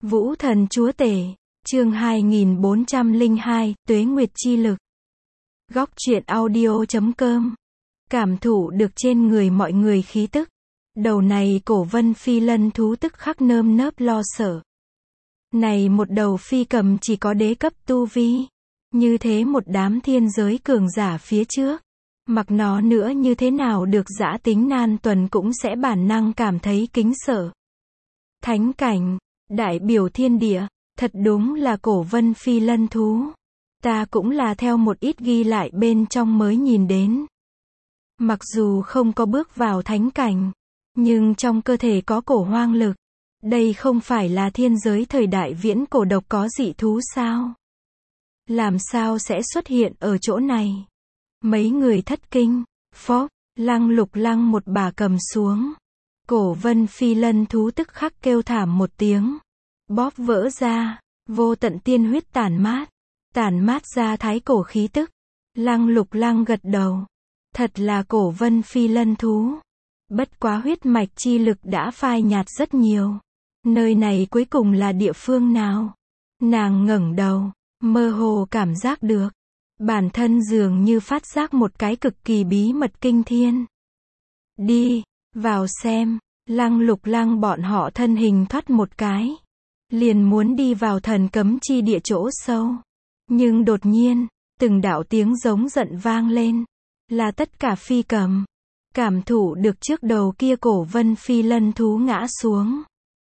Vũ thần chúa tể, chương 2402, Tuế Nguyệt chi lực. Góc truyện audio.com. Cảm thụ được trên người mọi người khí tức. Đầu này cổ vân phi lân thú tức khắc nơm nớp lo sợ. Này một đầu phi cầm chỉ có đế cấp tu vi. Như thế một đám thiên giới cường giả phía trước. Mặc nó nữa như thế nào được dã tính nan tuần cũng sẽ bản năng cảm thấy kính sợ. Thánh cảnh, đại biểu thiên địa, thật đúng là cổ vân phi lân thú. Ta cũng là theo một ít ghi lại bên trong mới nhìn đến. Mặc dù không có bước vào thánh cảnh, nhưng trong cơ thể có cổ hoang lực. Đây không phải là thiên giới thời đại viễn cổ độc có dị thú sao? Làm sao sẽ xuất hiện ở chỗ này? Mấy người thất kinh, phốc, lăng lục lăng một bà cầm xuống. Cổ vân phi lân thú tức khắc kêu thảm một tiếng. Bóp vỡ ra, vô tận tiên huyết tản mát ra thái cổ khí tức. Lăng lục lăng gật đầu. Thật là cổ vân phi lân thú. Bất quá huyết mạch chi lực đã phai nhạt rất nhiều. Nơi này cuối cùng là địa phương nào? Nàng ngẩng đầu, mơ hồ cảm giác được. Bản thân dường như phát giác một cái cực kỳ bí mật kinh thiên. Đi, vào xem. Lăng lục lăng bọn họ thân hình thoát một cái. Liền muốn đi vào thần cấm chi địa chỗ sâu. Nhưng đột nhiên, từng đạo tiếng giống giận vang lên. Là tất cả phi cầm. Cảm thụ được trước đầu kia cổ vân phi lân thú ngã xuống.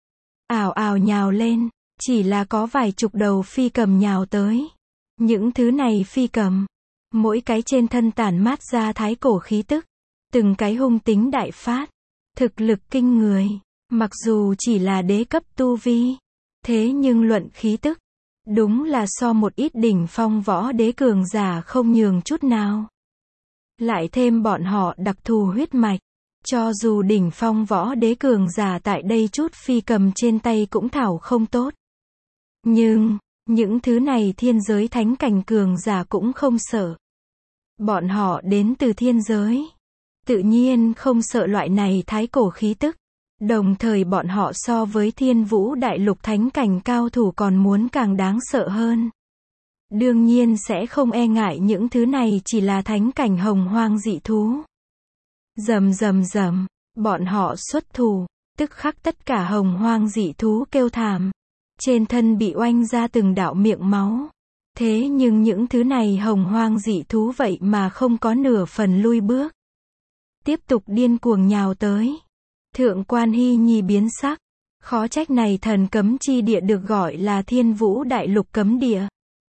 Ào ào nhào lên, chỉ là có vài chục đầu phi cầm nhào tới. Những thứ này phi cầm, mỗi cái trên thân tản mát ra thái cổ khí tức. Từng cái hung tính đại phát. Thực lực kinh người, mặc dù chỉ là đế cấp tu vi, thế nhưng luận khí tức, đúng là so một ít đỉnh phong võ đế cường giả không nhường chút nào. Lại thêm bọn họ đặc thù huyết mạch, cho dù đỉnh phong võ đế cường giả tại đây chút phi cầm trên tay cũng thảo không tốt. Nhưng, những thứ này thiên giới thánh cảnh cường giả cũng không sợ. Bọn họ đến từ thiên giới. Tự nhiên không sợ loại này thái cổ khí tức. Đồng thời bọn họ so với thiên vũ đại lục thánh cảnh cao thủ còn muốn càng đáng sợ hơn. Đương nhiên sẽ không e ngại những thứ này chỉ là thánh cảnh hồng hoang dị thú. Rầm rầm rầm, bọn họ xuất thủ, tức khắc tất cả hồng hoang dị thú kêu thảm. Trên thân bị oanh ra từng đạo miệng máu. Thế nhưng những thứ này hồng hoang dị thú vậy mà không có nửa phần lui bước. Tiếp tục điên cuồng nhào tới. Thượng quan Hy Nhi biến sắc. Khó trách này thần cấm chi địa được gọi là thiên vũ đại lục cấm địa.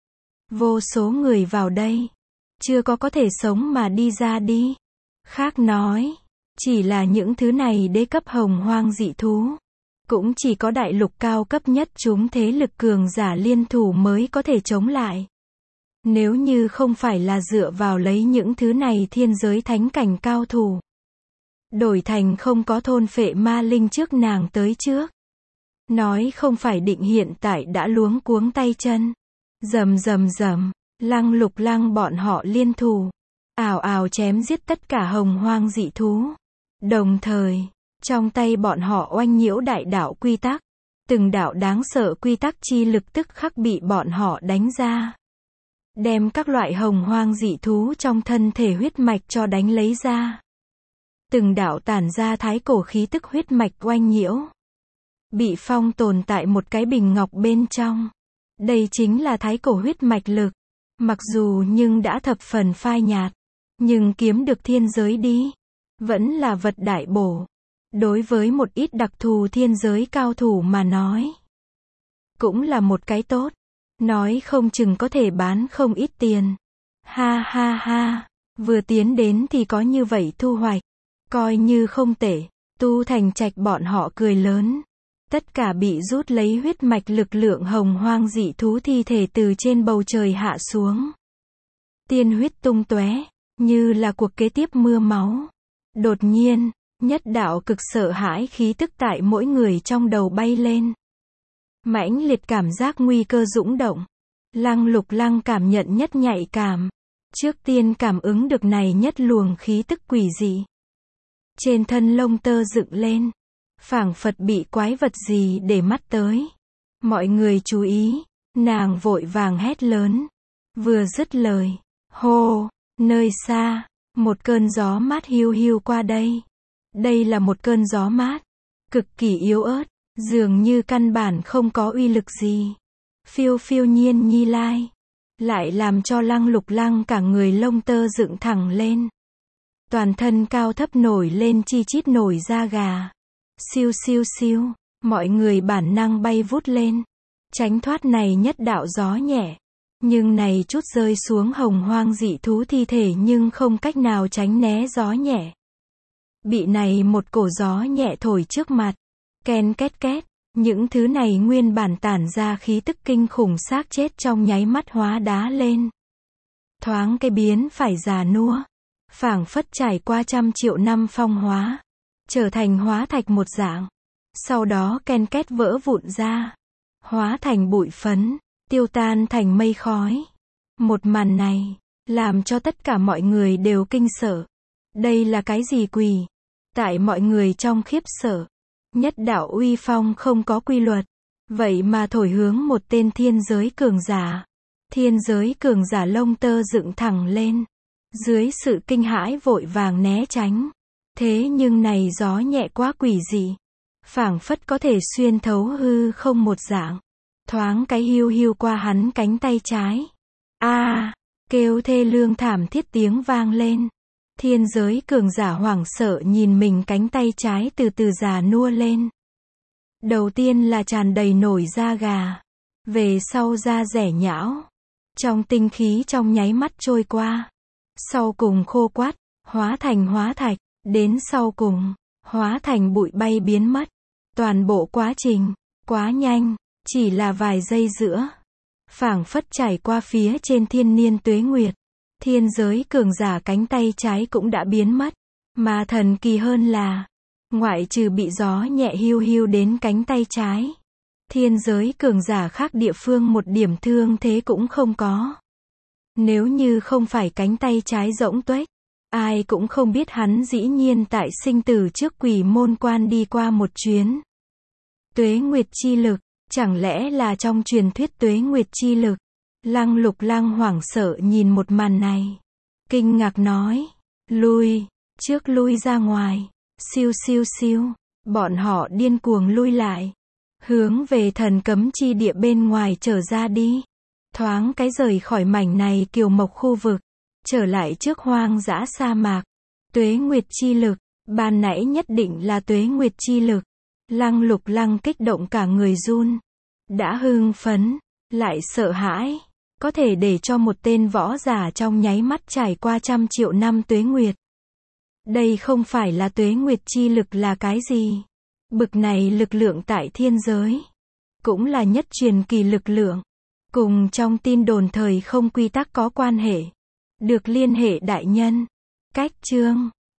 Vô số người vào đây. Chưa có thể sống mà đi ra đi. Khác nói. Chỉ là những thứ này đế cấp hồng hoang dị thú. Cũng chỉ có đại lục cao cấp nhất chúng thế lực cường giả liên thủ mới có thể chống lại. Nếu như không phải là dựa vào lấy những thứ này thiên giới thánh cảnh cao thủ. Đổi thành không có thôn phệ ma linh trước nàng tới trước. Nói không phải định hiện tại đã luống cuống tay chân. Rầm rầm rầm, lăng lục lăng bọn họ liên thủ. Ào ào chém giết tất cả hồng hoang dị thú. Đồng thời, trong tay bọn họ oanh nhiễu đại đạo quy tắc. Từng đạo đáng sợ quy tắc chi lực tức khắc bị bọn họ đánh ra. Đem các loại hồng hoang dị thú trong thân thể huyết mạch cho đánh lấy ra. Từng đạo tản ra thái cổ khí tức huyết mạch oanh nhiễu. Bị phong tồn tại một cái bình ngọc bên trong. Đây chính là thái cổ huyết mạch lực. Mặc dù nhưng đã thập phần phai nhạt. Nhưng kiếm được thiên giới đi. Vẫn là vật đại bổ. Đối với một ít đặc thù thiên giới cao thủ mà nói. Cũng là một cái tốt. Nói không chừng có thể bán không ít tiền. Ha ha ha. Vừa tiến đến thì có như vậy thu hoạch. Coi như không tệ. Tu Thành Trạch bọn họ cười lớn. Tất cả bị rút lấy huyết mạch lực lượng hồng hoang dị thú thi thể từ trên bầu trời hạ xuống. Tiên huyết tung tóe, như là cuộc kế tiếp mưa máu. Đột nhiên, nhất đạo cực sợ hãi khí tức tại mỗi người trong đầu bay lên. Mãnh liệt cảm giác nguy cơ dũng động. Lăng lục lăng cảm nhận nhất nhạy cảm. Trước tiên cảm ứng được này nhất luồng khí tức quỷ dị. Trên thân lông tơ dựng lên. Phảng phật bị quái vật gì để mắt tới. Mọi người chú ý, nàng vội vàng hét lớn. Vừa dứt lời, hô, nơi xa, một cơn gió mát hiu hiu qua đây. Đây là một cơn gió mát, cực kỳ yếu ớt, dường như căn bản không có uy lực gì. Phiêu phiêu nhiên nhi lai, lại làm cho Lăng Lục Lăng cả người lông tơ dựng thẳng lên. Toàn thân cao thấp nổi lên chi chít nổi da gà. Siêu siêu siêu, mọi người bản năng bay vút lên, tránh thoát này nhất đạo gió nhẹ. Nhưng này chút rơi xuống hồng hoang dị thú thi thể nhưng không cách nào tránh né gió nhẹ. Bị này một cổ gió nhẹ thổi trước mặt. Ken két két, những thứ này nguyên bản tản ra khí tức kinh khủng xác chết trong nháy mắt hóa đá lên. Thoáng cái biến phải già nua, phảng phất trải qua trăm triệu năm phong hóa, trở thành hóa thạch một dạng. Sau đó ken két vỡ vụn ra, hóa thành bụi phấn, tiêu tan thành mây khói. Một màn này, làm cho tất cả mọi người đều kinh sợ. Đây là cái gì quỷ? Tại mọi người trong khiếp sợ, nhất đạo uy phong không có quy luật, vậy mà thổi hướng một tên thiên giới cường giả. Thiên giới cường giả lông tơ dựng thẳng lên, dưới sự kinh hãi vội vàng né tránh. Thế nhưng này gió nhẹ quá quỷ dị, phảng phất có thể xuyên thấu hư không một dạng. Thoáng cái hiu hiu qua hắn cánh tay trái. Kêu thê lương thảm thiết tiếng vang lên. Thiên giới cường giả hoảng sợ nhìn mình cánh tay trái từ từ già nua lên. Đầu tiên là tràn đầy nổi da gà, về sau da rẻ nhão, trong tinh khí trong nháy mắt trôi qua. Sau cùng khô quắt, hóa thành hóa thạch, đến sau cùng, hóa thành bụi bay biến mất. Toàn bộ quá trình, quá nhanh, chỉ là vài giây giữa. Phảng phất trải qua phía trên thiên niên tuế nguyệt. Thiên giới cường giả cánh tay trái cũng đã biến mất. Mà thần kỳ hơn là, ngoại trừ bị gió nhẹ hiu hiu đến cánh tay trái, thiên giới cường giả khác địa phương một điểm thương thế cũng không có. Nếu như không phải cánh tay trái rỗng tuếch, ai cũng không biết hắn dĩ nhiên tại sinh tử trước quỷ môn quan đi qua một chuyến. Tuế nguyệt chi lực, chẳng lẽ là trong truyền thuyết tuế nguyệt chi lực? Lăng Lục Lăng hoảng sợ nhìn một màn này, kinh ngạc nói, lui ra ngoài. Siêu siêu siêu, bọn họ điên cuồng lui lại, hướng về thần cấm chi địa bên ngoài trở ra đi. Thoáng cái rời khỏi mảnh này kiều mộc khu vực, trở lại trước hoang dã sa mạc. Tuế nguyệt chi lực, ban nãy nhất định là tuế nguyệt chi lực. Lăng Lục Lăng kích động cả người run, đã hưng phấn, lại sợ hãi, có thể để cho một tên võ giả trong nháy mắt trải qua trăm triệu năm tuế nguyệt. Đây không phải là tuế nguyệt chi lực là cái gì? Bực này lực lượng tại thiên giới, cũng là nhất truyền kỳ lực lượng, cùng trong tin đồn thời không quy tắc có quan hệ. Được liên hệ đại nhân. Cách chương